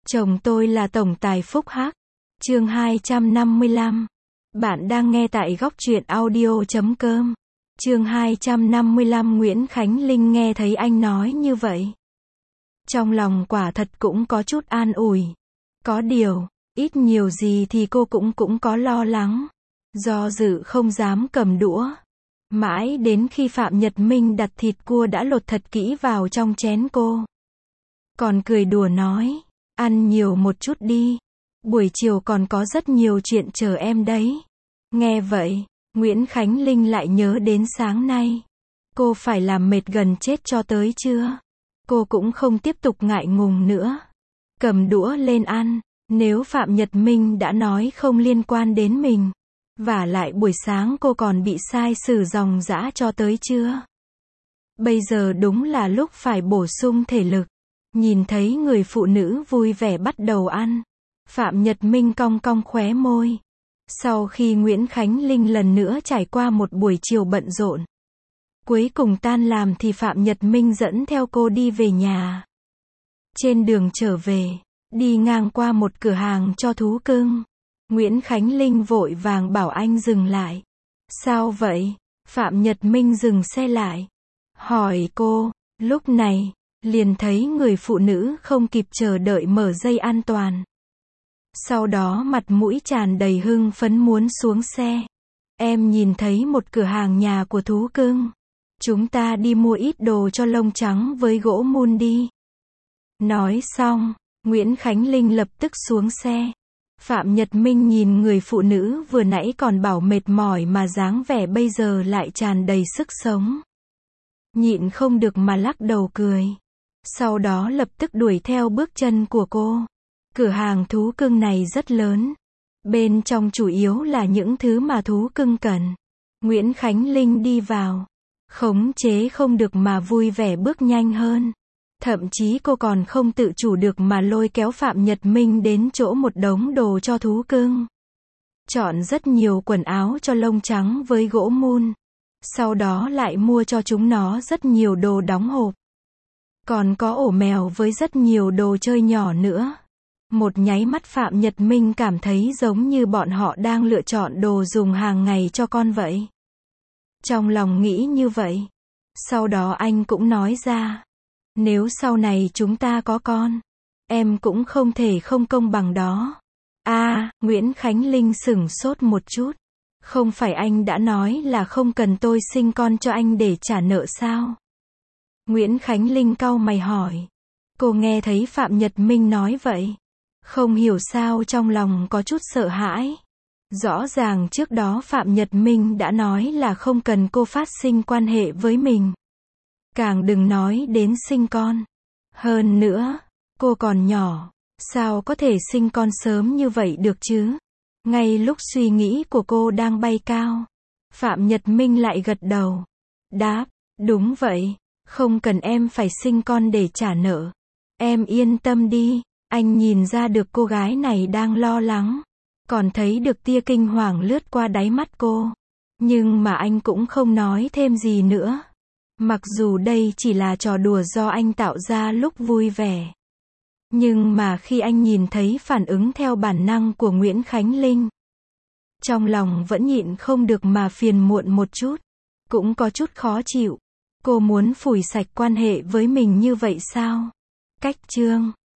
Chồng tôi là tổng tài phúc hắc. Chương 255. Bạn đang nghe tại góc truyện audio.com. Chương 255. Nguyễn Khánh Linh nghe thấy anh nói như vậy, trong lòng quả thật cũng có chút an ủi. Có điều, ít nhiều gì thì cô cũng có lo lắng, do dự không dám cầm đũa. Mãi đến khi Phạm Nhật Minh đặt thịt cua đã lột thật kỹ vào trong chén cô, còn cười đùa nói, ăn nhiều một chút đi, buổi chiều còn có rất nhiều chuyện chờ em đấy. Nghe vậy, Nguyễn Khánh Linh lại nhớ đến sáng nay, cô phải làm mệt gần chết cho tới trưa. Cô cũng không tiếp tục ngại ngùng nữa, cầm đũa lên ăn. Nếu Phạm Nhật Minh đã nói không liên quan đến mình, vả lại buổi sáng cô còn bị sai sử ròng rã cho tới trưa. Bây giờ đúng là lúc phải bổ sung thể lực. Nhìn thấy người phụ nữ vui vẻ bắt đầu ăn, Phạm Nhật Minh cong cong khóe môi. Sau khi Nguyễn Khánh Linh lần nữa trải qua một buổi chiều bận rộn, cuối cùng tan làm thì Phạm Nhật Minh dẫn theo cô đi về nhà. Trên đường trở về, đi ngang qua một cửa hàng cho thú cưng. Nguyễn Khánh Linh vội vàng bảo anh dừng lại. Sao vậy? Phạm Nhật Minh dừng xe lại, hỏi cô. Lúc này, liền thấy người phụ nữ không kịp chờ đợi mở dây an toàn. Sau đó mặt mũi tràn đầy hưng phấn muốn xuống xe. Em nhìn thấy một cửa hàng nhà của thú cưng. Chúng ta đi mua ít đồ cho lông trắng với gỗ mun đi. Nói xong, Nguyễn Khánh Linh lập tức xuống xe. Phạm Nhật Minh nhìn người phụ nữ vừa nãy còn bảo mệt mỏi mà dáng vẻ bây giờ lại tràn đầy sức sống. Nhịn không được mà lắc đầu cười. Sau đó lập tức đuổi theo bước chân của cô. Cửa hàng thú cưng này rất lớn. Bên trong chủ yếu là những thứ mà thú cưng cần. Nguyễn Khánh Linh đi vào, khống chế không được mà vui vẻ bước nhanh hơn. Thậm chí cô còn không tự chủ được mà lôi kéo Phạm Nhật Minh đến chỗ một đống đồ cho thú cưng. Chọn rất nhiều quần áo cho lông trắng với gỗ mun. Sau đó lại mua cho chúng nó rất nhiều đồ đóng hộp. Còn có ổ mèo với rất nhiều đồ chơi nhỏ nữa. Một nháy mắt Phạm Nhật Minh cảm thấy giống như bọn họ đang lựa chọn đồ dùng hàng ngày cho con vậy. Trong lòng nghĩ như vậy. Sau đó anh cũng nói ra, nếu sau này chúng ta có con, em cũng không thể không công bằng đó. Nguyễn Khánh Linh sửng sốt một chút. Không phải anh đã nói là không cần tôi sinh con cho anh để trả nợ sao? Nguyễn Khánh Linh cau mày hỏi. Cô nghe thấy Phạm Nhật Minh nói vậy, không hiểu sao trong lòng có chút sợ hãi. Rõ ràng trước đó Phạm Nhật Minh đã nói là không cần cô phát sinh quan hệ với mình. Càng đừng nói đến sinh con. Hơn nữa, cô còn nhỏ, sao có thể sinh con sớm như vậy được chứ? Ngay lúc suy nghĩ của cô đang bay cao, Phạm Nhật Minh lại gật đầu. Đáp, đúng vậy, không cần em phải sinh con để trả nợ. Em yên tâm đi. Anh nhìn ra được cô gái này đang lo lắng, còn thấy được tia kinh hoàng lướt qua đáy mắt cô. Nhưng mà anh cũng không nói thêm gì nữa. Mặc dù đây chỉ là trò đùa do anh tạo ra lúc vui vẻ. Nhưng mà khi anh nhìn thấy phản ứng theo bản năng của Nguyễn Khánh Linh, trong lòng vẫn nhịn không được mà phiền muộn một chút. Cũng có chút khó chịu. Cô muốn phủi sạch quan hệ với mình như vậy sao? Cách chương